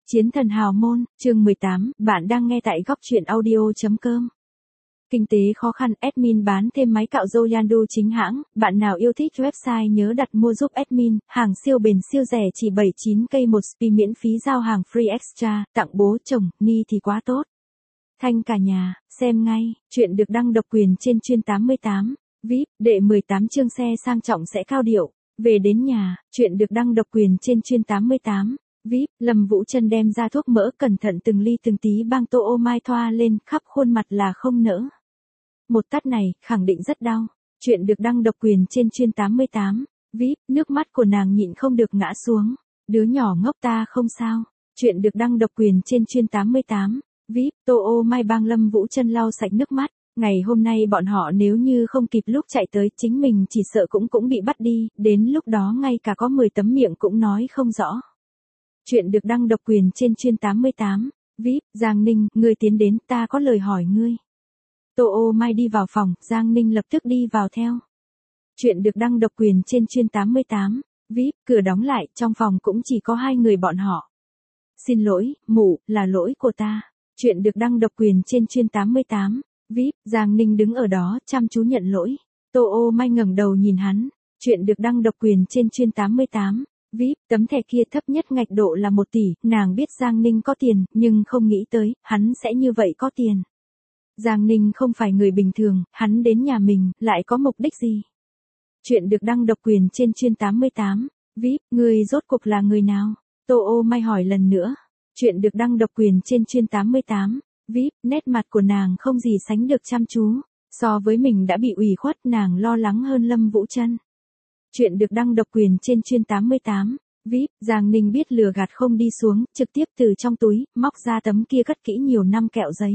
Chiến thần hào môn, chương 18, bạn đang nghe tại góc truyện audio.com. Kinh tế khó khăn, admin bán thêm máy cạo râu Yandu chính hãng, bạn nào yêu thích website nhớ đặt mua giúp admin, hàng siêu bền siêu rẻ chỉ 79k một spi miễn phí giao hàng free extra, tặng bố chồng, ni thì quá tốt. Thanh cả nhà, xem ngay, chuyện được đăng độc quyền trên chuyên 88, VIP, đệ 18 chương xe sang trọng sẽ cao điệu, về đến nhà, chuyện được đăng độc quyền trên chuyên 88. VIP, Lâm Vũ Trân đem ra thuốc mỡ cẩn thận từng ly từng tí băng tô ô mai thoa lên, khắp khuôn mặt là không nỡ. Một tát này, khẳng định rất đau. Chuyện được đăng độc quyền trên chuyên 88. VIP, nước mắt của nàng nhịn không được ngã xuống. Đứa nhỏ ngốc ta không sao. Chuyện được đăng độc quyền trên chuyên 88. VIP, tô ô mai bang Lâm Vũ Trân lau sạch nước mắt. Ngày hôm nay bọn họ nếu như không kịp lúc chạy tới, chính mình chỉ sợ cũng bị bắt đi, đến lúc đó ngay cả có 10 tấm miệng cũng nói không rõ. Chuyện được đăng độc quyền trên chuyên 88. VIP, Giang Ninh, ngươi tiến đến, ta có lời hỏi ngươi. Tô ô mai đi vào phòng, Giang Ninh lập tức đi vào theo. Chuyện được đăng độc quyền trên chuyên 88. VIP, cửa đóng lại, trong phòng cũng chỉ có hai người bọn họ. Xin lỗi, mụ, là lỗi của ta. Chuyện được đăng độc quyền trên chuyên 88. VIP, Giang Ninh đứng ở đó, chăm chú nhận lỗi. Tô ô mai ngẩng đầu nhìn hắn. Chuyện được đăng độc quyền trên chuyên 88. VIP, tấm thẻ kia thấp nhất ngạch độ là 1 tỷ, nàng biết Giang Ninh có tiền, nhưng không nghĩ tới, hắn sẽ như vậy có tiền. Giang Ninh không phải người bình thường, hắn đến nhà mình, lại có mục đích gì? Chuyện được đăng độc quyền trên chuyên 88. VIP, người rốt cuộc là người nào? Tô ô mai hỏi lần nữa. Chuyện được đăng độc quyền trên chuyên 88. VIP, nét mặt của nàng không gì sánh được chăm chú. So với mình đã bị ủy khuất, nàng lo lắng hơn Lâm Vũ Trân. Chuyện được đăng độc quyền trên chuyên 88. VIP, Giang Ninh biết lừa gạt không đi xuống, trực tiếp từ trong túi, móc ra tấm kia cất kỹ nhiều năm kẹo giấy.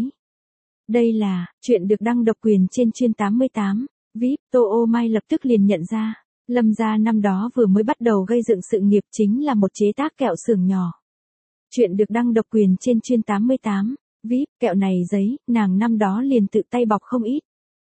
Đây là, chuyện được đăng độc quyền trên chuyên 88. VIP, Tô ô mai lập tức liền nhận ra. Lâm gia năm đó vừa mới bắt đầu gây dựng sự nghiệp chính là một chế tác kẹo xưởng nhỏ. Chuyện được đăng độc quyền trên chuyên 88. VIP, kẹo này giấy, nàng năm đó liền tự tay bọc không ít.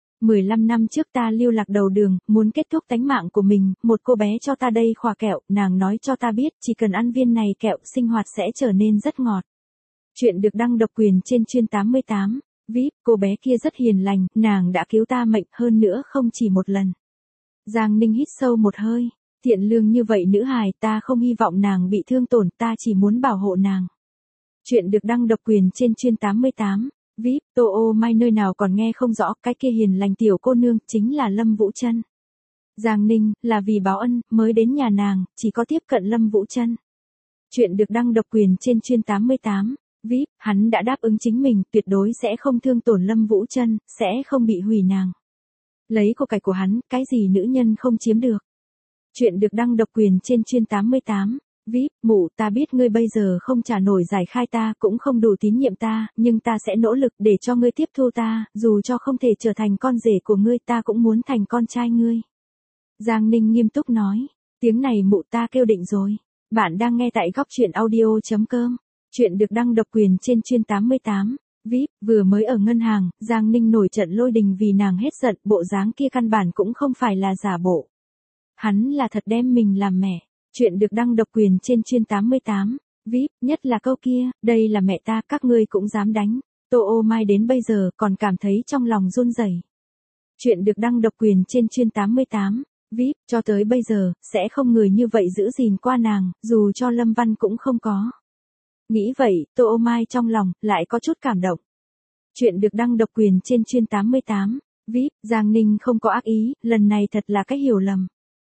15 năm trước ta lưu lạc đầu đường, muốn kết thúc tánh mạng của mình, một cô bé cho ta đây khỏa kẹo, nàng nói cho ta biết, chỉ cần ăn viên này kẹo, sinh hoạt sẽ trở nên rất ngọt. Chuyện được đăng độc quyền trên chuyên 88. VIP, cô bé kia rất hiền lành, nàng đã cứu ta mệnh, hơn nữa không chỉ một lần. Giang Ninh hít sâu một hơi, thiện lương như vậy nữ hài, ta không hy vọng nàng bị thương tổn, ta chỉ muốn bảo hộ nàng. Chuyện được đăng độc quyền trên chuyên 88. VIP, Tô ô mai nơi nào còn nghe không rõ, cái kia hiền lành tiểu cô nương, chính là Lâm Vũ Trân. Giang Ninh, là vì báo ân, mới đến nhà nàng, chỉ có tiếp cận Lâm Vũ Trân. Chuyện được đăng độc quyền trên chuyên 88. VIP, hắn đã đáp ứng chính mình, tuyệt đối sẽ không thương tổn Lâm Vũ Trân, sẽ không bị hủy nàng. Lấy của cải của hắn, cái gì nữ nhân không chiếm được. Chuyện được đăng độc quyền trên chuyên 88. VIP, mụ, ta biết ngươi bây giờ không trả nổi giải khai ta, cũng không đủ tín nhiệm ta, nhưng ta sẽ nỗ lực để cho ngươi tiếp thu ta, dù cho không thể trở thành con rể của ngươi, ta cũng muốn thành con trai ngươi. Giang Ninh nghiêm túc nói, tiếng này mụ ta kêu định rồi. Bạn đang nghe tại góc truyện audio.com. Chuyện được đăng độc quyền trên chuyên 88. VIP, vừa mới ở ngân hàng, Giang Ninh nổi trận lôi đình vì nàng hết giận, bộ dáng kia căn bản cũng không phải là giả bộ. Hắn là thật đem mình làm mẹ. Chuyện được đăng độc quyền trên chuyên 88. VIP, nhất là câu kia, đây là mẹ ta, các ngươi cũng dám đánh. Tô ô mai đến bây giờ còn cảm thấy trong lòng run rẩy. Chuyện được đăng độc quyền trên chuyên 88. VIP, cho tới bây giờ, sẽ không người như vậy giữ gìn qua nàng, dù cho Lâm Văn cũng không có. Nghĩ vậy, Tô ô mai trong lòng, lại có chút cảm động. Chuyện được đăng độc quyền trên chuyên 88. VIP, Giang Ninh không có ác ý, lần này thật là cái hiểu lầm.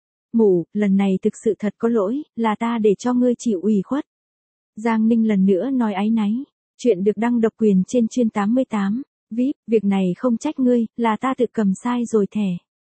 Mụ, lần này thực sự thật có lỗi, là ta để cho ngươi chịu ủy khuất. Giang Ninh lần nữa nói áy náy. Chuyện được đăng độc quyền trên chuyên 88. VIP, việc này không trách ngươi, là ta tự cầm sai rồi thẻ.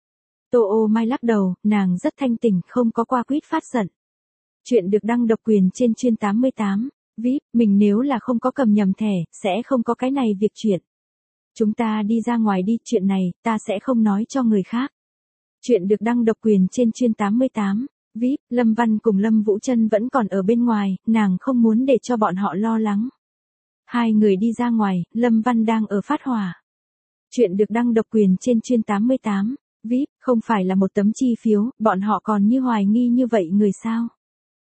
Tô ô mai lắc đầu, nàng rất thanh tỉnh, không có qua quýt phát giận. Chuyện được đăng độc quyền trên chuyên 88. VIP, mình nếu là không có cầm nhầm thẻ, sẽ không có cái này việc chuyện. Chúng ta đi ra ngoài đi, chuyện này, ta sẽ không nói cho người khác. Chuyện được đăng độc quyền trên chuyên 88. VIP, Lâm Văn cùng Lâm Vũ Trân vẫn còn ở bên ngoài, nàng không muốn để cho bọn họ lo lắng. Hai người đi ra ngoài, Lâm Văn đang ở phát hỏa. Chuyện được đăng độc quyền trên chuyên 88. VIP, không phải là một tấm chi phiếu, bọn họ còn như hoài nghi như vậy người sao?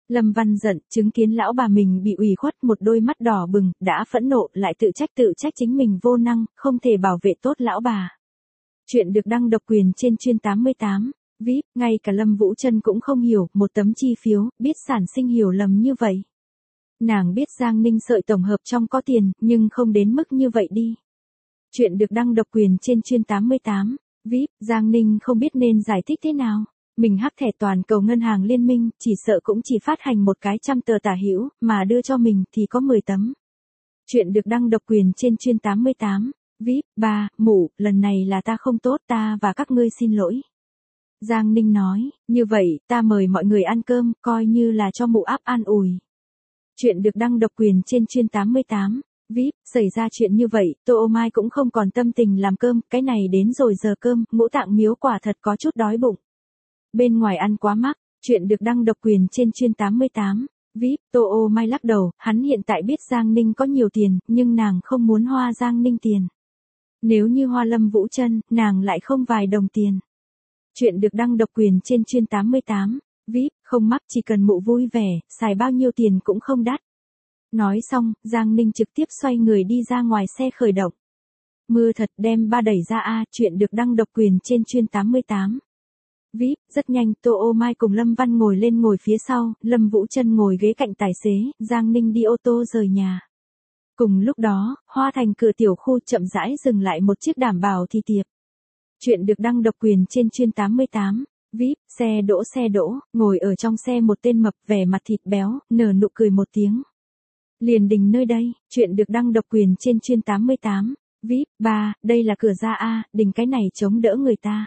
Lâm Văn giận, chứng kiến lão bà mình bị ủy khuất, một đôi mắt đỏ bừng, đã phẫn nộ, lại tự trách chính mình vô năng, không thể bảo vệ tốt lão bà. Chuyện được đăng độc quyền trên chuyên 88. VIP, ngay cả Lâm Vũ Trân cũng không hiểu, một tấm chi phiếu, biết sản sinh hiểu lầm như vậy. Nàng biết Giang Ninh sợi tổng hợp trong có tiền, nhưng không đến mức như vậy đi. Chuyện được đăng độc quyền trên chuyên 88. VIP, Giang Ninh không biết nên giải thích thế nào. Mình hack thẻ toàn cầu ngân hàng liên minh, chỉ sợ cũng chỉ phát hành một cái 100 tờ tả hữu, mà đưa cho mình thì có 10 tấm. Chuyện được đăng độc quyền trên chuyên 88. VIP, ba, mụ, lần này là ta không tốt, ta và các ngươi xin lỗi. Giang Ninh nói, như vậy, ta mời mọi người ăn cơm, coi như là cho mụ áp an ủi. Chuyện được đăng độc quyền trên chuyên 88. VIP, xảy ra chuyện như vậy, Tô Ô Mai cũng không còn tâm tình làm cơm, cái này đến rồi giờ cơm, Ngũ Tạng Miếu quả thật có chút đói bụng. Bên ngoài ăn quá mắc, chuyện được đăng độc quyền trên chuyên 88. VIP, Tô Ô Mai lắc đầu, hắn hiện tại biết Giang Ninh có nhiều tiền, nhưng nàng không muốn hoa Giang Ninh tiền. Nếu như hoa Lâm Vũ Trân, nàng lại không vài đồng tiền. Chuyện được đăng độc quyền trên chuyên 88. VIP, không mắc, chỉ cần mụ vui vẻ, xài bao nhiêu tiền cũng không đắt. Nói xong, Giang Ninh trực tiếp xoay người đi ra ngoài xe khởi động. Mưa thật, đem ba đẩy ra a. Chuyện được đăng độc quyền trên chuyên 88. VIP, rất nhanh, Tô Ô Mai cùng Lâm Văn ngồi lên ngồi phía sau, Lâm Vũ Trân ngồi ghế cạnh tài xế, Giang Ninh đi ô tô rời nhà. Cùng lúc đó, Hoa Thành cửa tiểu khu chậm rãi dừng lại một chiếc đảm bảo thì tiệp. Chuyện được đăng độc quyền trên chuyên 88. VIP, xe đỗ, ngồi ở trong xe một tên mập, vẻ mặt thịt béo, nở nụ cười một tiếng. Liền đình nơi đây, chuyện được đăng độc quyền trên chuyên 88. VIP, ba, đây là cửa ra a, đình cái này chống đỡ người ta.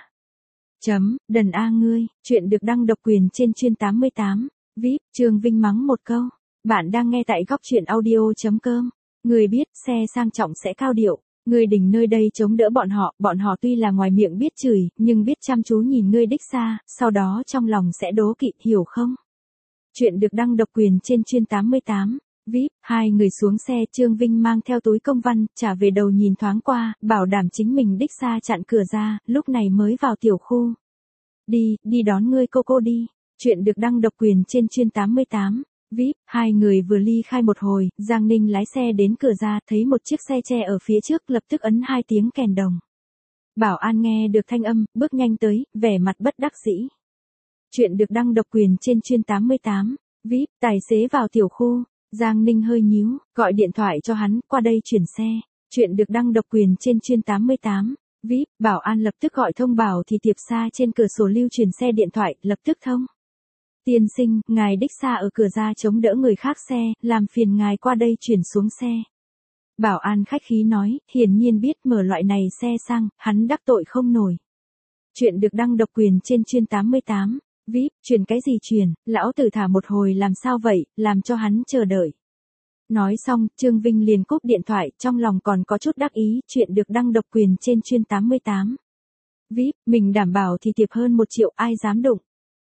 Đần a ngươi, chuyện được đăng độc quyền trên chuyên 88. VIP, Trương Vinh mắng một câu. Bạn đang nghe tại góc truyện audio.com. Người biết, xe sang trọng sẽ cao điệu. Ngươi đình nơi đây chống đỡ bọn họ tuy là ngoài miệng biết chửi, nhưng biết chăm chú nhìn ngươi đích xa, sau đó trong lòng sẽ đố kỵ, hiểu không? Chuyện được đăng độc quyền trên chuyên 88. VIP, hai người xuống xe, Trương Vinh mang theo túi công văn, trả về đầu nhìn thoáng qua, bảo đảm chính mình đích xa chặn cửa ra, lúc này mới vào tiểu khu. Đi đón ngươi cô đi. Chuyện được đăng độc quyền trên chuyên 88. VIP, hai người vừa ly khai một hồi, Giang Ninh lái xe đến cửa ra, thấy một chiếc xe tre ở phía trước, lập tức ấn 2 tiếng kèn đồng. Bảo an nghe được thanh âm, bước nhanh tới, vẻ mặt bất đắc dĩ. Chuyện được đăng độc quyền trên chuyên 88. VIP, tài xế vào tiểu khu, Giang Ninh hơi nhíu, gọi điện thoại cho hắn, qua đây chuyển xe. Chuyện được đăng độc quyền trên chuyên 88. VIP, bảo an lập tức gọi thông báo thì tiệp xa trên cửa sổ lưu chuyển xe điện thoại, lập tức thông. Tiên sinh, ngài đích xa ở cửa ra chống đỡ người khác xe, làm phiền ngài qua đây chuyển xuống xe. Bảo an khách khí nói, hiển nhiên biết mở loại này xe sang, hắn đắc tội không nổi. Chuyện được đăng độc quyền trên chuyên 88. VIP, chuyển cái gì chuyển, lão tử thả một hồi làm sao vậy, làm cho hắn chờ đợi. Nói xong, Trương Vinh liền cúp điện thoại, trong lòng còn có chút đắc ý, chuyện được đăng độc quyền trên chuyên 88. VIP, mình đảm bảo thì tiệp hơn 1 triệu, ai dám đụng.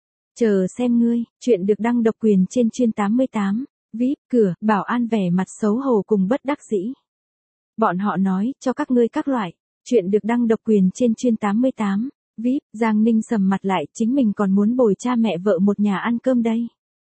Chờ xem ngươi, chuyện được đăng độc quyền trên chuyên 88. VIP, cửa, bảo an vẻ mặt xấu hổ cùng bất đắc dĩ. Bọn họ nói, cho các ngươi các loại. Chuyện được đăng độc quyền trên chuyên 88. VIP, Giang Ninh sầm mặt lại, chính mình còn muốn bồi cha mẹ vợ một nhà ăn cơm đây.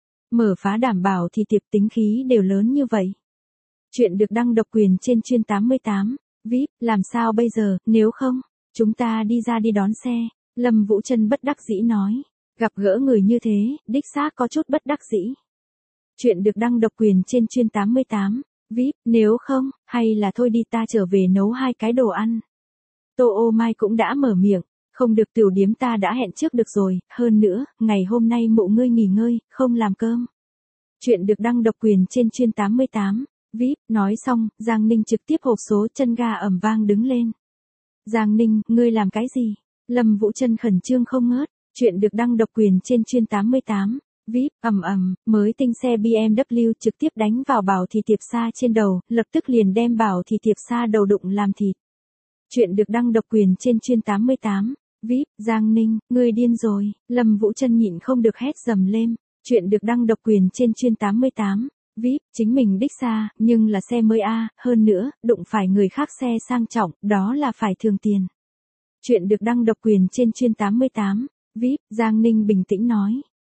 Mở phá đảm bảo thì tiệp tính khí đều lớn như vậy. Chuyện được đăng độc quyền trên chuyên 88. VIP, làm sao bây giờ, nếu không, chúng ta đi ra đi đón xe. Lâm Vũ Trân bất đắc dĩ nói. Gặp gỡ người như thế, đích xác có chút bất đắc dĩ. Chuyện được đăng độc quyền trên chuyên 88. VIP, nếu không, hay là thôi đi ta trở về nấu 2 cái đồ ăn. Tô Ô Mai cũng đã mở miệng. Không được, tiểu điếm ta đã hẹn trước được rồi, hơn nữa, ngày hôm nay mụ ngươi nghỉ ngơi, không làm cơm. Chuyện được đăng độc quyền trên chuyên 88. VIP, nói xong, Giang Ninh trực tiếp hộp số, chân ga ầm vang đứng lên. Giang Ninh, ngươi làm cái gì? Lâm Vũ Trân khẩn trương không ngớt. Chuyện được đăng độc quyền trên chuyên 88. VIP, mới tinh xe BMW trực tiếp đánh vào bảo thì tiệp xa trên đầu, lập tức liền đem bảo thì tiệp xa đầu đụng làm thịt. Chuyện được đăng độc quyền trên chuyên 88. VIP, Giang Ninh, ngươi điên rồi. Lâm Vũ Trân nhịn không được hét dầm lên. Chuyện được đăng độc quyền trên chuyên 88. VIP, chính mình đích xa, nhưng là xe mới a, hơn nữa, đụng phải người khác xe sang trọng, đó là phải thường tiền. Chuyện được đăng độc quyền trên chuyên 88. VIP, Giang Ninh bình tĩnh nói.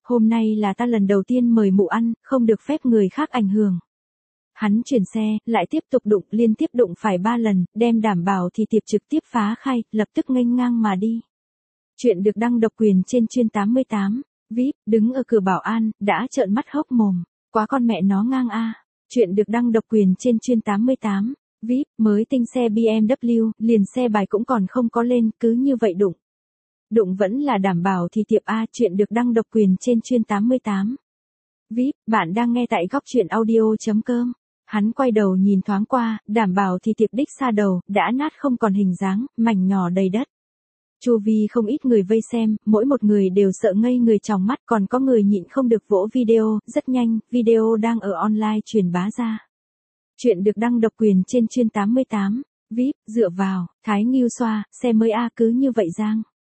Hôm nay là ta lần đầu tiên mời mụ ăn, không được phép người khác ảnh hưởng. Hắn chuyển xe, lại tiếp tục đụng, liên tiếp đụng phải 3 lần, đem đảm bảo thì tiệp trực tiếp phá khai, lập tức nghênh ngang mà đi. Chuyện được đăng độc quyền trên chuyên 88. VIP, đứng ở cửa bảo an, đã trợn mắt hốc mồm. Quá con mẹ nó ngang a. Chuyện được đăng độc quyền trên chuyên 88. VIP, mới tinh xe BMW, liền xe bài cũng còn không có lên, cứ như vậy đụng. Đụng vẫn là đảm bảo thì tiệp A. Chuyện được đăng độc quyền trên chuyên 88. VIP, bạn đang nghe tại góc chuyện audio.com. Hắn quay đầu nhìn thoáng qua, đảm bảo thì tiệp đích xa đầu, đã nát không còn hình dáng, mảnh nhỏ đầy đất. Chu vi không ít người vây xem, mỗi một người đều sợ ngây người tròng mắt, còn có người nhịn không được vỗ video, rất nhanh, video đang ở online truyền bá ra. Chuyện được đăng độc quyền trên chuyên 88. VIP, dựa vào, Thái Ngưu xoa, xe mới A cứ như vậy giang.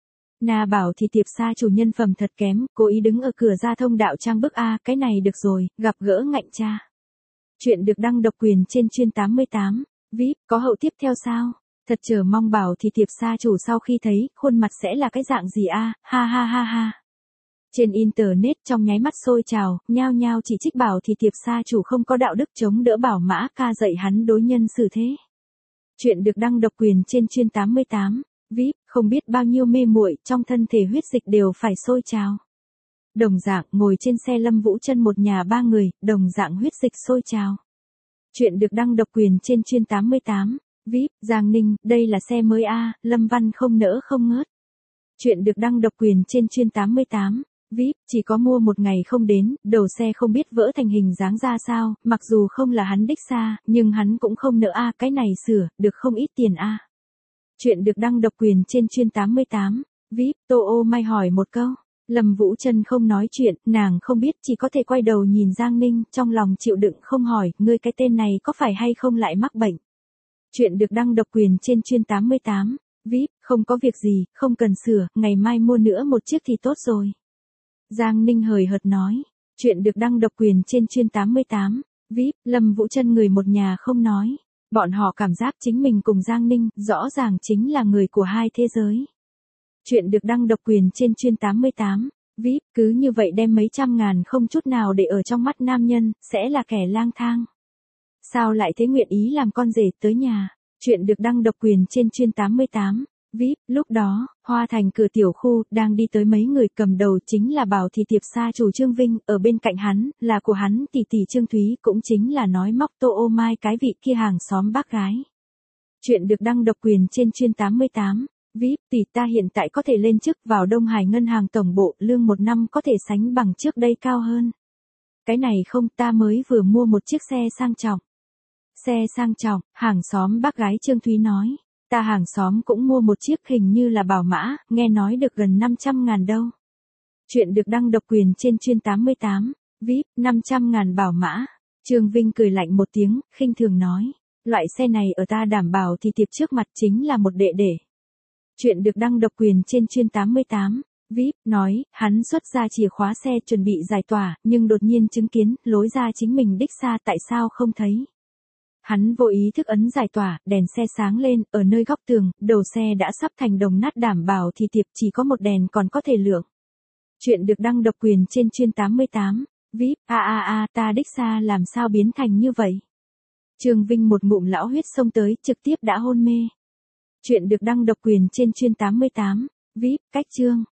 Na bảo thì tiệp xa chủ nhân phẩm thật kém, cố ý đứng ở cửa ra thông đạo trang bức A, cái này được rồi, gặp gỡ ngạnh cha. Chuyện được đăng độc quyền trên chuyên 88. VIP, có hậu tiếp theo sao? Thật chờ mong bảo thì tiệp xa chủ sau khi thấy, khuôn mặt sẽ là cái dạng gì a, ha ha ha ha. Trên internet trong nháy mắt sôi trào, nhao nhao chỉ trích bảo thì tiệp xa chủ không có đạo đức chống đỡ bảo mã ca dạy hắn đối nhân xử thế. Chuyện được đăng độc quyền trên chuyên 88. VIP, không biết bao nhiêu mê muội trong thân thể huyết dịch đều phải sôi trào. Đồng dạng ngồi trên xe Lâm Vũ Trân một nhà 3 người, đồng dạng huyết dịch sôi trào. Chuyện được đăng độc quyền trên chuyên 88. VIP, Giang Ninh, đây là xe mới A, Lâm Văn không nỡ không ngớt. Chuyện được đăng độc quyền trên chuyên 88. VIP, chỉ có mua một ngày không đến, đầu xe không biết vỡ thành hình dáng ra sao, mặc dù không là hắn đích xa, nhưng hắn cũng không nỡ A, cái này sửa, được không ít tiền A. Chuyện được đăng độc quyền trên chuyên 88. VIP, Tô Ô Mai hỏi một câu. Lâm Vũ Trân không nói chuyện, nàng không biết, chỉ có thể quay đầu nhìn Giang Ninh, trong lòng chịu đựng không hỏi, ngươi cái tên này có phải hay không lại mắc bệnh. Chuyện được đăng độc quyền trên chuyên 88. VIP, không có việc gì, không cần sửa, ngày mai mua nữa một chiếc thì tốt rồi. Giang Ninh hời hợt nói. Chuyện được đăng độc quyền trên chuyên 88. VIP, Lâm Vũ Trân người một nhà không nói. Bọn họ cảm giác chính mình cùng Giang Ninh, rõ ràng chính là người của hai thế giới. Chuyện được đăng độc quyền trên chuyên 88. VIP, cứ như vậy đem mấy trăm ngàn không chút nào để ở trong mắt nam nhân, sẽ là kẻ lang thang. Sao lại thế, nguyện ý làm con rể tới nhà. Chuyện được đăng độc quyền trên chuyên 88. VIP, lúc đó, Hoa Thành cửa tiểu khu, đang đi tới mấy người, cầm đầu chính là bảo thì tiệp xa chủ Trương Vinh, ở bên cạnh hắn, là của hắn tỷ tỷ Trương Thúy, cũng chính là nói móc Tô Ô Mai cái vị kia hàng xóm bác gái. Chuyện được đăng độc quyền trên chuyên 88. VIP, tỷ ta hiện tại có thể lên chức vào Đông Hải ngân hàng tổng bộ, lương một năm có thể sánh bằng trước đây cao hơn. Cái này không, ta mới vừa mua một chiếc xe sang trọng. Xe sang trọng, hàng xóm bác gái Trương Thúy nói. Ta hàng xóm cũng mua một chiếc hình như là bảo mã, nghe nói được gần 500.000 đâu. Chuyện được đăng độc quyền trên chuyên 88. VIP, 500.000 bảo mã. Trương Vinh cười lạnh một tiếng, khinh thường nói. Loại xe này ở ta đảm bảo thì tiệp trước mặt chính là một đệ đệ. Chuyện được đăng độc quyền trên chuyên 88. VIP, nói, hắn xuất ra chìa khóa xe chuẩn bị giải tỏa, nhưng đột nhiên chứng kiến, lối ra chính mình đích xa tại sao không thấy. Hắn vô ý thức ấn giải tỏa, đèn xe sáng lên, ở nơi góc tường, đầu xe đã sắp thành đồng nát, đảm bảo thì tiệp chỉ có một đèn còn có thể lượng. Chuyện được đăng độc quyền trên chuyên 88. VIP, ta đích xa làm sao biến thành như vậy. Trương Vinh một ngụm lão huyết xông tới, trực tiếp đã hôn mê. Chuyện được đăng độc quyền trên chuyên 88. VIP, cách chương.